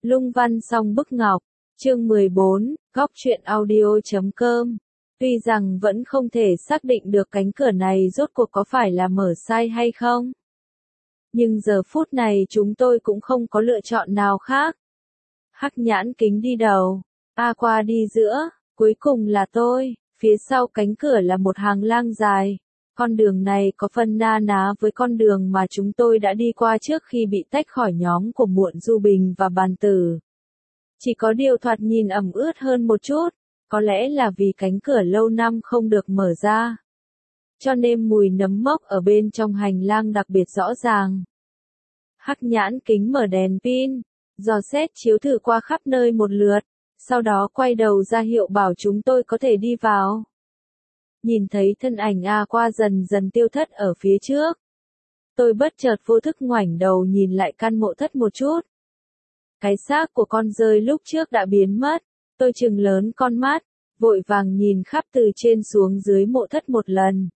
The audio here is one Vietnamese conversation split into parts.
Lung văn song bức ngọc, chương 14, góc truyện audio.com. Tuy rằng vẫn không thể xác định được cánh cửa này rốt cuộc có phải là mở sai hay không. Nhưng giờ phút này chúng tôi cũng không có lựa chọn nào khác. Hắc Nhãn Kính đi đầu, Aqua đi giữa, cuối cùng là tôi, phía sau cánh cửa là một hàng lang dài. Con đường này có phần na ná với con đường mà chúng tôi đã đi qua trước khi bị tách khỏi nhóm của Muộn Du Bình và Bàn Tử. Chỉ có điều thoạt nhìn ẩm ướt hơn một chút, có lẽ là vì cánh cửa lâu năm không được mở ra. Cho nên mùi nấm mốc ở bên trong hành lang đặc biệt rõ ràng. Hắc Nhãn Kính mở đèn pin, dò xét chiếu thử qua khắp nơi một lượt, sau đó quay đầu ra hiệu bảo chúng tôi có thể đi vào. Nhìn thấy thân ảnh Aqua dần dần tiêu thất ở phía trước. Tôi bất chợt vô thức ngoảnh đầu nhìn lại căn mộ thất một chút. Cái xác của con dơi lúc trước đã biến mất, tôi trừng lớn con mắt, vội vàng nhìn khắp từ trên xuống dưới mộ thất một lần.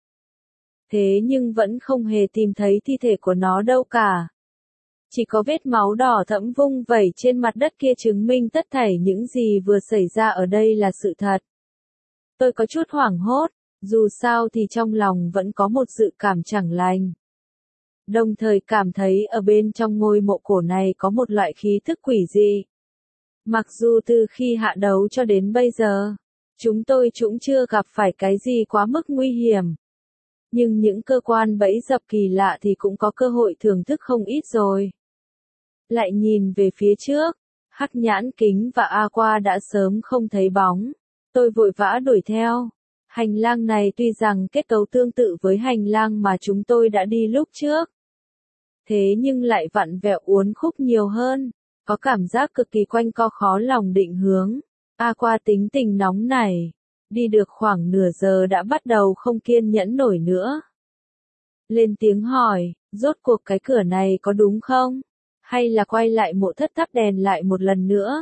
Thế nhưng vẫn không hề tìm thấy thi thể của nó đâu cả. Chỉ có vết máu đỏ thẫm vung vẩy trên mặt đất kia chứng minh tất thảy những gì vừa xảy ra ở đây là sự thật. Tôi có chút hoảng hốt, dù sao thì trong lòng vẫn có một dự cảm chẳng lành. Đồng thời cảm thấy ở bên trong ngôi mộ cổ này có một loại khí thức quỷ dị. Mặc dù từ khi hạ đấu cho đến bây giờ, chúng tôi cũng chưa gặp phải cái gì quá mức nguy hiểm. Nhưng những cơ quan bẫy dập kỳ lạ thì cũng có cơ hội thưởng thức không ít rồi. Lại nhìn về phía trước, Hắc Nhãn Kính và Aqua đã sớm không thấy bóng. Tôi vội vã đuổi theo. Hành lang này tuy rằng kết cấu tương tự với hành lang mà chúng tôi đã đi lúc trước. Thế nhưng lại vặn vẹo uốn khúc nhiều hơn, có cảm giác cực kỳ quanh co khó lòng định hướng. Aqua tính tình nóng này, đi được khoảng nửa giờ đã bắt đầu không kiên nhẫn nổi nữa. Lên tiếng hỏi, rốt cuộc cái cửa này có đúng không? Hay là quay lại mộ thất tắt đèn lại một lần nữa?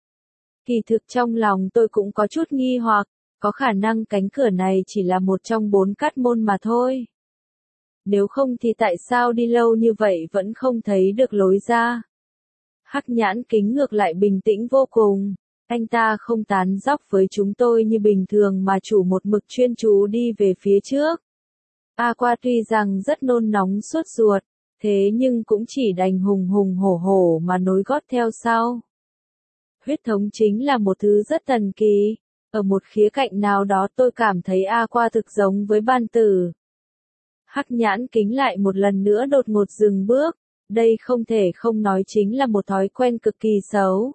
Kỳ thực trong lòng tôi cũng có chút nghi hoặc, có khả năng cánh cửa này chỉ là một trong 4 cát môn mà thôi. Nếu không thì tại sao đi lâu như vậy vẫn không thấy được lối ra? Hắc Nhãn Kính ngược lại bình tĩnh vô cùng, anh ta không tán dóc với chúng tôi như bình thường mà chủ một mực chuyên chú đi về phía trước. Aqua tuy rằng rất nôn nóng sốt ruột, thế nhưng cũng chỉ đành hùng hùng hổ hổ mà nối gót theo sau. Huyết thống chính là một thứ rất thần kỳ. Ở một khía cạnh nào đó tôi cảm thấy Aqua thực giống với Bàn Tử. Hắc Nhãn Kính lại một lần nữa đột ngột dừng bước, đây không thể không nói chính là một thói quen cực kỳ xấu.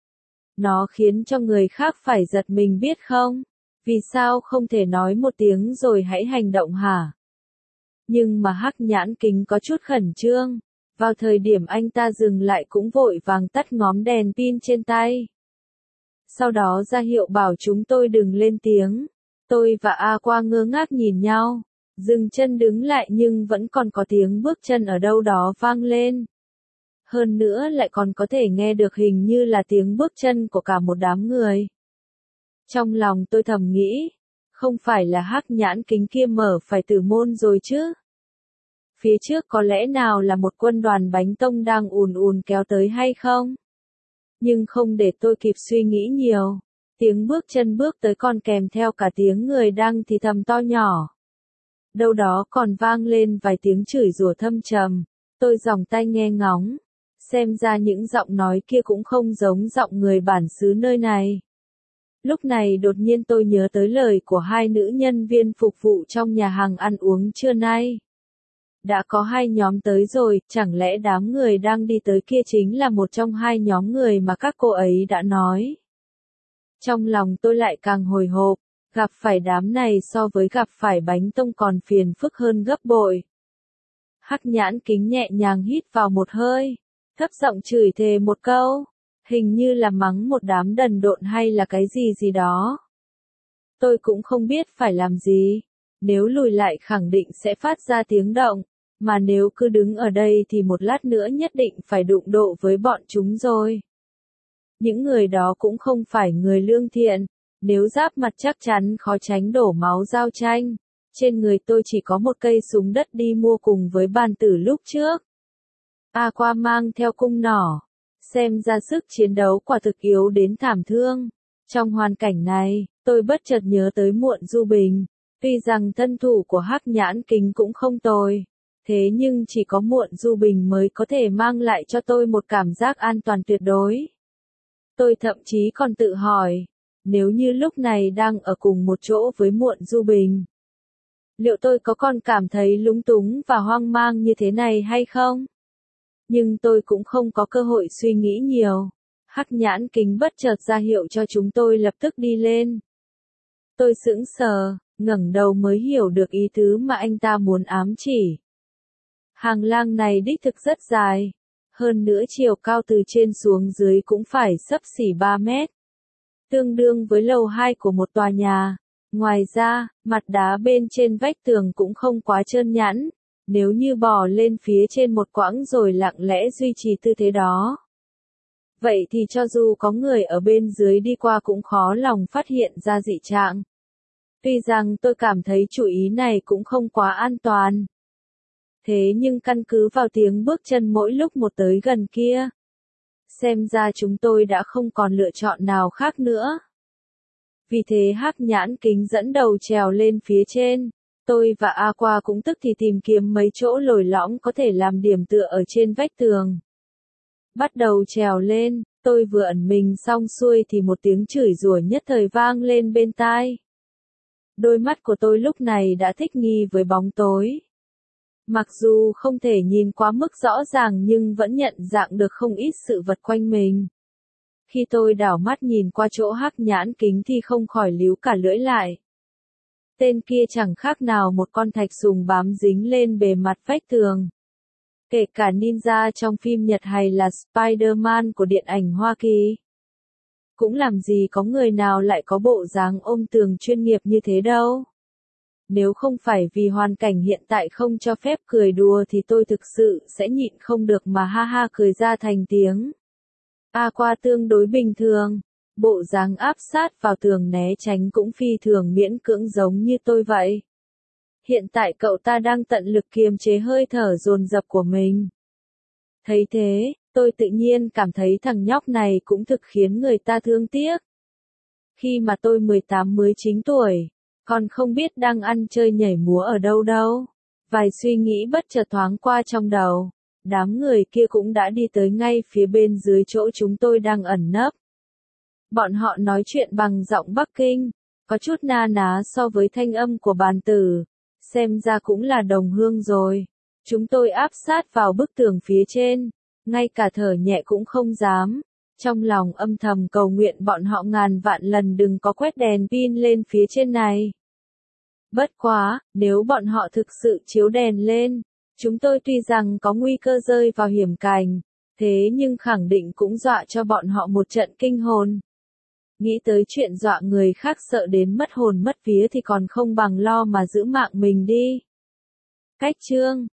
Nó khiến cho người khác phải giật mình biết không? Vì sao không thể nói một tiếng rồi hãy hành động hả? Nhưng mà Hắc Nhãn Kính có chút khẩn trương, vào thời điểm anh ta dừng lại cũng vội vàng tắt ngóm đèn pin trên tay. Sau đó ra hiệu bảo chúng tôi đừng lên tiếng. Tôi và Aqua ngơ ngác nhìn nhau, dừng chân đứng lại nhưng vẫn còn có tiếng bước chân ở đâu đó vang lên. Hơn nữa lại còn có thể nghe được hình như là tiếng bước chân của cả một đám người. Trong lòng tôi thầm nghĩ, không phải là Hắc Nhãn Kính kia mở phải tử môn rồi chứ? Phía trước có lẽ nào là một quân đoàn bánh tông đang ùn ùn kéo tới hay không? Nhưng không để tôi kịp suy nghĩ nhiều, tiếng bước chân bước tới còn kèm theo cả tiếng người đang thì thầm to nhỏ. Đâu đó còn vang lên vài tiếng chửi rủa thâm trầm, tôi dòng tai nghe ngóng, xem ra những giọng nói kia cũng không giống giọng người bản xứ nơi này. Lúc này đột nhiên tôi nhớ tới lời của 2 nữ nhân viên phục vụ trong nhà hàng ăn uống trưa nay. Đã có 2 nhóm tới rồi, chẳng lẽ đám người đang đi tới kia chính là một trong 2 nhóm người mà các cô ấy đã nói. Trong lòng tôi lại càng hồi hộp, gặp phải đám này so với gặp phải bánh tông còn phiền phức hơn gấp bội. Hắc Nhãn Kính nhẹ nhàng hít vào một hơi, thấp giọng chửi thề một câu, hình như là mắng một đám đần độn hay là cái gì gì đó. Tôi cũng không biết phải làm gì, nếu lùi lại khẳng định sẽ phát ra tiếng động. Mà nếu cứ đứng ở đây thì một lát nữa nhất định phải đụng độ với bọn chúng rồi. Những người đó cũng không phải người lương thiện, nếu giáp mặt chắc chắn khó tránh đổ máu giao tranh. Trên người tôi chỉ có một cây súng đất đi mua cùng với Bàn Tử lúc trước. Aqua mang theo cung nỏ, Xem ra sức chiến đấu quả thực yếu đến thảm thương. Trong hoàn cảnh này, tôi bất chợt nhớ tới Muộn Du Bình. Tuy rằng thân thủ của Hắc Nhãn Kính cũng không tồi, thế nhưng chỉ có Muộn Du Bình mới có thể mang lại cho tôi một cảm giác an toàn tuyệt đối. Tôi thậm chí còn tự hỏi, nếu như lúc này đang ở cùng một chỗ với Muộn Du Bình, liệu tôi có còn cảm thấy lúng túng và hoang mang như thế này hay không? Nhưng tôi cũng không có cơ hội suy nghĩ nhiều. Hắc Nhãn Kính bất chợt ra hiệu cho chúng tôi lập tức đi lên. Tôi sững sờ, ngẩng đầu mới hiểu được ý tứ mà anh ta muốn ám chỉ. Hàng lang này đích thực rất dài, hơn nữa chiều cao từ trên xuống dưới cũng phải xấp xỉ 3 mét, tương đương với lầu 2 của một tòa nhà. Ngoài ra, mặt đá bên trên vách tường cũng không quá trơn nhẵn, nếu như bò lên phía trên một quãng rồi lặng lẽ duy trì tư thế đó, vậy thì cho dù có người ở bên dưới đi qua cũng khó lòng phát hiện ra dị trạng. Tuy rằng tôi cảm thấy chủ ý này cũng không quá an toàn, thế nhưng căn cứ vào tiếng bước chân mỗi lúc một tới gần kia, xem ra chúng tôi đã không còn lựa chọn nào khác nữa. Vì thế Hắc Nhãn Kính dẫn đầu trèo lên phía trên, tôi và Aqua cũng tức thì tìm kiếm mấy chỗ lồi lõm có thể làm điểm tựa ở trên vách tường. Bắt đầu trèo lên, tôi vừa ẩn mình xong xuôi thì một tiếng chửi rủa nhất thời vang lên bên tai. Đôi mắt của tôi lúc này đã thích nghi với bóng tối. Mặc dù không thể nhìn quá mức rõ ràng nhưng vẫn nhận dạng được không ít sự vật quanh mình. Khi tôi đảo mắt nhìn qua chỗ Hắc Nhãn Kính thì không khỏi líu cả lưỡi lại. Tên kia chẳng khác nào một con thạch sùng bám dính lên bề mặt vách tường. Kể cả ninja trong phim Nhật hay là Spider-Man của điện ảnh Hoa Kỳ, cũng làm gì có người nào lại có bộ dáng ôm tường chuyên nghiệp như thế đâu. Nếu không phải vì hoàn cảnh hiện tại không cho phép cười đùa thì tôi thực sự sẽ nhịn không được mà ha ha cười ra thành tiếng. Aqua tương đối bình thường, bộ dáng áp sát vào tường né tránh cũng phi thường miễn cưỡng giống như tôi vậy. Hiện tại cậu ta đang tận lực kiềm chế hơi thở dồn dập của mình. Thấy thế, tôi tự nhiên cảm thấy thằng nhóc này cũng thực khiến người ta thương tiếc. Khi mà tôi 18-19 tuổi, còn không biết đang ăn chơi nhảy múa ở đâu đâu. Vài suy nghĩ bất chợt thoáng qua trong đầu. Đám người kia cũng đã đi tới ngay phía bên dưới chỗ chúng tôi đang ẩn nấp. Bọn họ nói chuyện bằng giọng Bắc Kinh, có chút na ná so với thanh âm của bàn tử. Xem ra cũng là đồng hương rồi. Chúng tôi áp sát vào bức tường phía trên, ngay cả thở nhẹ cũng không dám. Trong lòng âm thầm cầu nguyện bọn họ ngàn vạn lần đừng có quét đèn pin lên phía trên này. Bất quá, nếu bọn họ thực sự chiếu đèn lên, chúng tôi tuy rằng có nguy cơ rơi vào hiểm cảnh, thế nhưng khẳng định cũng dọa cho bọn họ một trận kinh hồn. Nghĩ tới chuyện dọa người khác sợ đến mất hồn mất vía thì còn không bằng lo mà giữ mạng mình đi. Cách chương